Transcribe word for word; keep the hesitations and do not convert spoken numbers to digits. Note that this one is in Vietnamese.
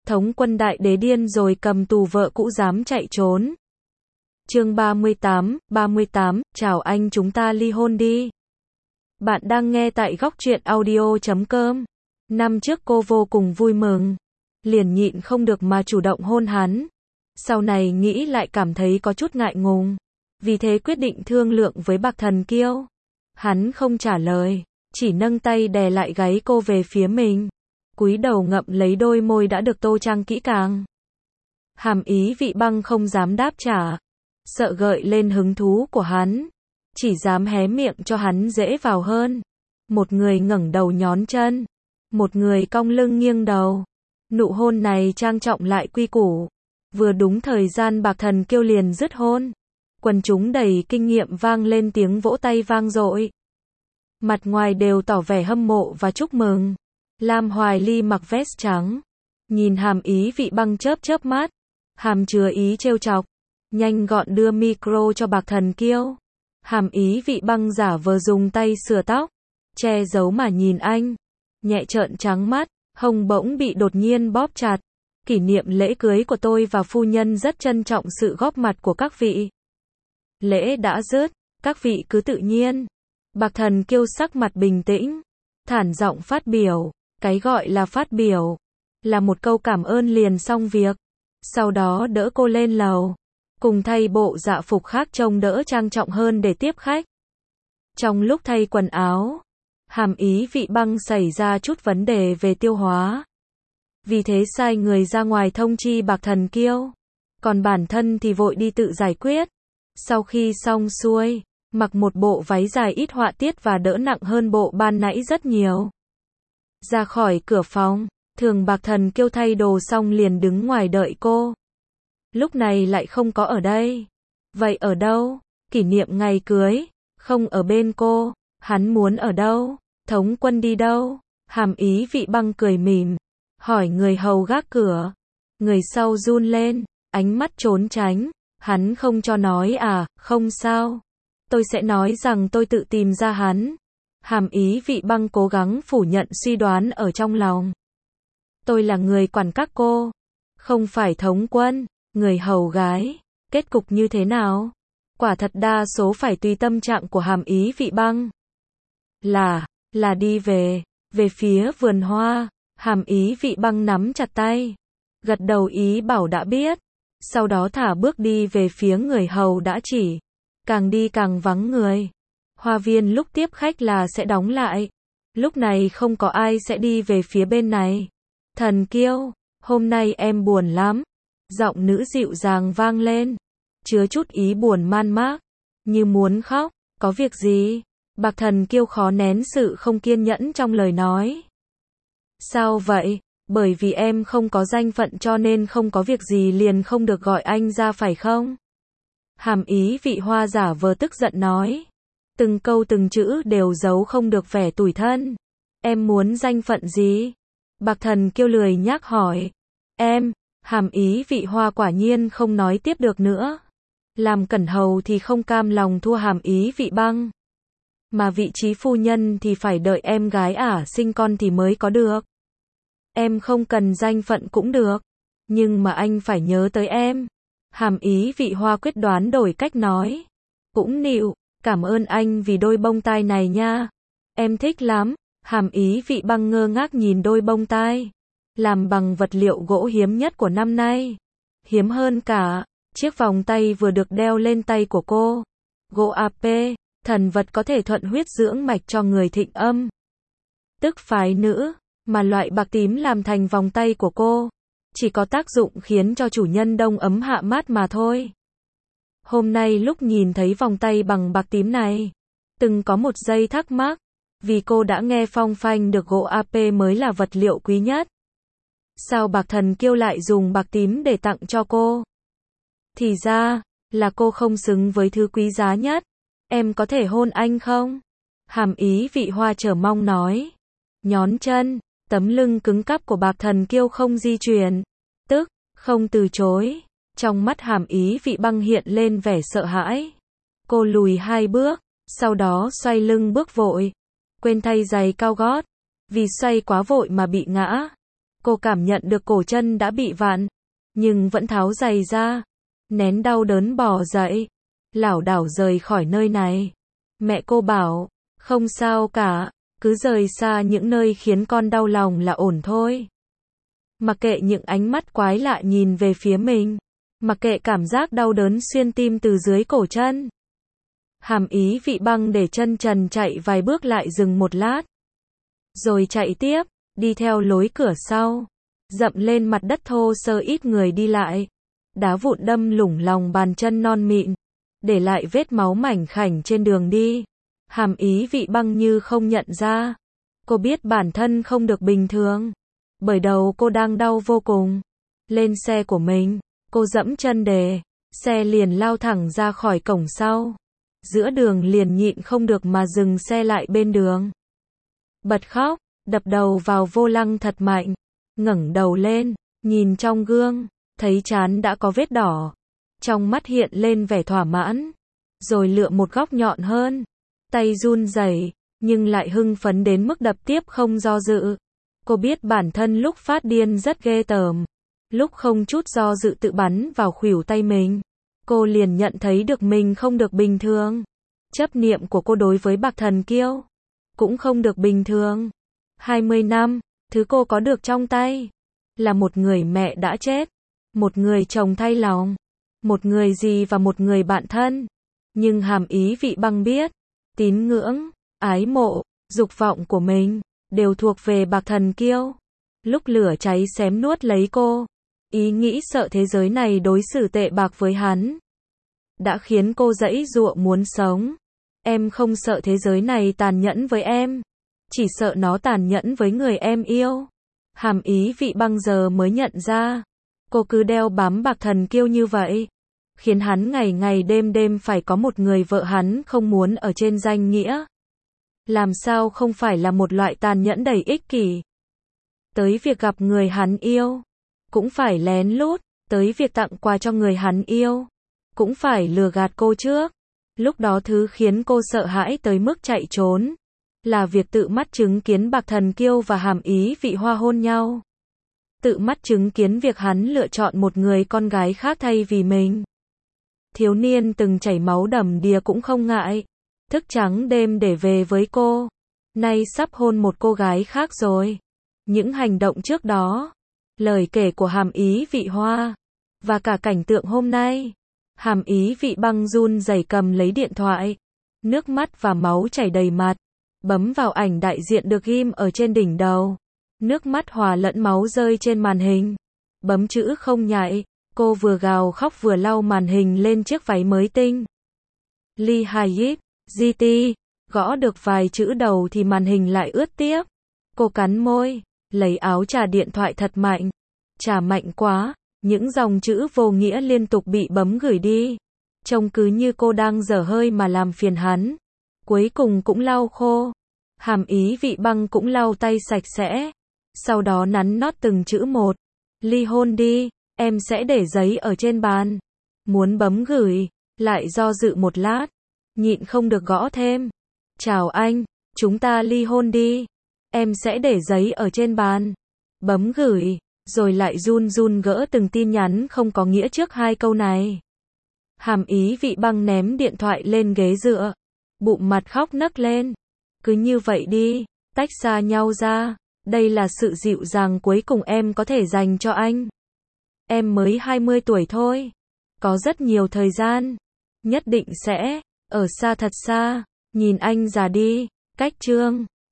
Thống quân đại đế điên rồi cầm tù vợ cũ dám chạy trốn. Chương ba mươi tám, ba mươi tám, chào anh chúng ta ly hôn đi. Bạn đang nghe tại góc truyện audio chấm com. Năm trước cô vô cùng vui mừng, liền nhịn không được mà chủ động hôn hắn. Sau này nghĩ lại cảm thấy có chút ngại ngùng, vì thế quyết định thương lượng với Bạc Thần Kiêu. Hắn không trả lời, chỉ nâng tay đè lại gáy cô về phía mình, cúi đầu ngậm lấy đôi môi đã được tô trang kỹ càng. Hàm Ý Vị Băng không dám đáp trả, sợ gợi lên hứng thú của hắn, chỉ dám hé miệng cho hắn dễ vào hơn. Một người ngẩng đầu nhón chân, một người cong lưng nghiêng đầu. Nụ hôn này trang trọng lại quy củ. Vừa đúng thời gian Bạc Thần Kiêu liền dứt hôn. Quần chúng đầy kinh nghiệm vang lên tiếng vỗ tay vang dội. Mặt ngoài đều tỏ vẻ hâm mộ và chúc mừng. Lam Hoài Ly mặc vest trắng, nhìn Hàm Ý Vị Băng chớp chớp mắt, hàm chứa ý trêu chọc, nhanh gọn đưa micro cho Bạc Thần Kiêu. Hàm Ý Vị Băng giả vờ dùng tay sửa tóc, che giấu mà nhìn anh, nhẹ trợn trắng mắt, hông bỗng bị đột nhiên bóp chặt. Kỷ niệm lễ cưới của tôi và phu nhân rất trân trọng sự góp mặt của các vị. Lễ đã dứt, các vị cứ tự nhiên. Bạc Thần Kiêu sắc mặt bình tĩnh, thản giọng phát biểu. Cái gọi là phát biểu là một câu cảm ơn liền xong việc. Sau đó đỡ cô lên lầu, cùng thay bộ dạ phục khác trông đỡ trang trọng hơn để tiếp khách. Trong lúc thay quần áo, Hàm Ý Vị Băng xảy ra chút vấn đề về tiêu hóa, vì thế sai người ra ngoài thông chi Bạc Thần Kiêu, còn bản thân thì vội đi tự giải quyết. Sau khi xong xuôi, mặc một bộ váy dài ít họa tiết và đỡ nặng hơn bộ ban nãy rất nhiều. Ra khỏi cửa phòng, Thường Bạc Thần Kiêu thay đồ xong liền đứng ngoài đợi cô. Lúc này lại không có ở đây. Vậy ở đâu? Kỷ niệm ngày cưới, không ở bên cô. Hắn muốn ở đâu? Thống quân đi đâu? Hàm Ý Vị Băng cười mỉm, hỏi người hầu gác cửa. Người sau run lên, ánh mắt trốn tránh. Hắn không cho nói à? Không sao, tôi sẽ nói rằng tôi tự tìm ra hắn. Hàm Ý Vị Băng cố gắng phủ nhận suy đoán ở trong lòng. Tôi là người quản các cô, không phải thống quân, người hầu gái. Kết cục như thế nào? Quả thật đa số phải tùy tâm trạng của Hàm Ý Vị Băng. Là, là đi về, về phía vườn hoa. Hàm Ý Vị Băng nắm chặt tay, gật đầu ý bảo đã biết. Sau đó thả bước đi về phía người hầu đã chỉ. Càng đi càng vắng người. Hoa viên lúc tiếp khách là sẽ đóng lại. Lúc này không có ai sẽ đi về phía bên này. Thần Kiêu, hôm nay em buồn lắm. Giọng nữ dịu dàng vang lên, chứa chút ý buồn man mác, như muốn khóc. Có việc gì? Bạc Thần Kiêu khó nén sự không kiên nhẫn trong lời nói. Sao vậy? Bởi vì em không có danh phận cho nên không có việc gì liền không được gọi anh ra phải không? Hàm Ý Vị Hoa giả vờ tức giận nói. Từng câu từng chữ đều giấu không được vẻ tủi thân. Em muốn danh phận gì? Bạc Thần Kiêu lười nhác hỏi. Em, Hàm Ý Vị Hoa quả nhiên không nói tiếp được nữa. Làm cẩn hầu thì không cam lòng thua Hàm Ý Vị Băng. Mà vị trí phu nhân thì phải đợi em gái ả sinh con thì mới có được. Em không cần danh phận cũng được, nhưng mà anh phải nhớ tới em. Hàm Ý Vị Hoa quyết đoán đổi cách nói. Cũng nịu, cảm ơn anh vì đôi bông tai này nha. Em thích lắm. Hàm Ý Vị Băng ngơ ngác nhìn đôi bông tai, làm bằng vật liệu gỗ hiếm nhất của năm nay. Hiếm hơn cả chiếc vòng tay vừa được đeo lên tay của cô. Gỗ a pê, thần vật có thể thuận huyết dưỡng mạch cho người thịnh âm, tức phái nữ, mà loại bạc tím làm thành vòng tay của cô chỉ có tác dụng khiến cho chủ nhân đông ấm hạ mát mà thôi. Hôm nay lúc nhìn thấy vòng tay bằng bạc tím này, từng có một giây thắc mắc, vì cô đã nghe phong phanh được gỗ a pê mới là vật liệu quý nhất. Sao Bạc Thần Kiêu lại dùng bạc tím để tặng cho cô? Thì ra, là cô không xứng với thứ quý giá nhất. Em có thể hôn anh không? Hàm Ý Vị Hoa chờ mong nói. Nhón chân, tấm lưng cứng cáp của Bạc Thần Kiêu không di chuyển, tức, không từ chối. Trong mắt Hàm Ý Vị Băng hiện lên vẻ sợ hãi. Cô lùi hai bước, sau đó xoay lưng bước vội, quên thay giày cao gót, vì xoay quá vội mà bị ngã. Cô cảm nhận được cổ chân đã bị vặn, nhưng vẫn tháo giày ra, nén đau đớn bò dậy, lảo đảo rời khỏi nơi này. Mẹ cô bảo, không sao cả, cứ rời xa những nơi khiến con đau lòng là ổn thôi. Mặc kệ những ánh mắt quái lạ nhìn về phía mình, mặc kệ cảm giác đau đớn xuyên tim từ dưới cổ chân. Hàm Ý Vị Băng để chân trần chạy vài bước lại dừng một lát. Rồi chạy tiếp, đi theo lối cửa sau, dậm lên mặt đất thô sơ ít người đi lại. Đá vụn đâm lủng lòng bàn chân non mịn, để lại vết máu mảnh khảnh trên đường đi. Hàm Ý Vị Băng như không nhận ra. Cô biết bản thân không được bình thường, bởi đầu cô đang đau vô cùng. Lên xe của mình, cô dẫm chân đề, xe liền lao thẳng ra khỏi cổng sau. Giữa đường liền nhịn không được mà dừng xe lại bên đường. Bật khóc, đập đầu vào vô lăng thật mạnh, ngẩng đầu lên, nhìn trong gương, thấy trán đã có vết đỏ. Trong mắt hiện lên vẻ thỏa mãn, rồi lựa một góc nhọn hơn. Tay run rẩy, nhưng lại hưng phấn đến mức đập tiếp không do dự. Cô biết bản thân lúc phát điên rất ghê tởm, lúc không chút do dự tự bắn vào khuỷu tay mình. Cô liền nhận thấy được mình không được bình thường. Chấp niệm của cô đối với Bạc Thần Kiêu cũng không được bình thường. hai mươi năm, thứ cô có được trong tay là một người mẹ đã chết, một người chồng thay lòng, một người dì và một người bạn thân. Nhưng Hàm Ý Vị Băng biết, tín ngưỡng, ái mộ, dục vọng của mình đều thuộc về Bạc Thần Kiêu. Lúc lửa cháy xém nuốt lấy cô, ý nghĩ sợ thế giới này đối xử tệ bạc với hắn đã khiến cô giãy giụa muốn sống. Em không sợ thế giới này tàn nhẫn với em, chỉ sợ nó tàn nhẫn với người em yêu. Hàm Ý Vị Băng giờ mới nhận ra, cô cứ đeo bám Bạc Thần Kiêu như vậy, khiến hắn ngày ngày đêm đêm phải có một người vợ hắn không muốn ở trên danh nghĩa. Làm sao không phải là một loại tàn nhẫn đầy ích kỷ. Tới việc gặp người hắn yêu, cũng phải lén lút, tới việc tặng quà cho người hắn yêu, cũng phải lừa gạt cô trước. Lúc đó thứ khiến cô sợ hãi tới mức chạy trốn, là việc tự mắt chứng kiến Bạc Thần Kiêu và Hàm Ý Vị Hoa hôn nhau. Tự mắt chứng kiến việc hắn lựa chọn một người con gái khác thay vì mình. Thiếu niên từng chảy máu đầm đìa cũng không ngại, thức trắng đêm để về với cô. Nay sắp hôn một cô gái khác rồi. Những hành động trước đó, lời kể của Hàm Ý Vị Hoa, và cả cảnh tượng hôm nay. Hàm Ý Vị Băng run rẩy cầm lấy điện thoại, nước mắt và máu chảy đầy mặt, bấm vào ảnh đại diện được ghim ở trên đỉnh đầu. Nước mắt hòa lẫn máu rơi trên màn hình. Bấm chữ không nhạy, cô vừa gào khóc vừa lau màn hình lên chiếc váy mới tinh. Lee Hayit, giê tê, gõ được vài chữ đầu thì màn hình lại ướt tiếp. Cô cắn môi, lấy áo chà điện thoại thật mạnh. Chà mạnh quá, những dòng chữ vô nghĩa liên tục bị bấm gửi đi. Trông cứ như cô đang dở hơi mà làm phiền hắn. Cuối cùng cũng lau khô. Hàm Ý Vị Băng cũng lau tay sạch sẽ. Sau đó nắn nót từng chữ một. Ly hôn đi, em sẽ để giấy ở trên bàn. Muốn bấm gửi, lại do dự một lát, nhịn không được gõ thêm. Chào anh, chúng ta ly hôn đi. Em sẽ để giấy ở trên bàn. Bấm gửi, rồi lại run run gỡ từng tin nhắn không có nghĩa trước hai câu này. Hàm Ý Vị Băng ném điện thoại lên ghế dựa, bụng mặt khóc nấc lên. Cứ như vậy đi, tách xa nhau ra. Đây là sự dịu dàng cuối cùng em có thể dành cho anh. Em mới hai mươi tuổi thôi, có rất nhiều thời gian, nhất định sẽ ở xa thật xa, nhìn anh già đi. Cách chương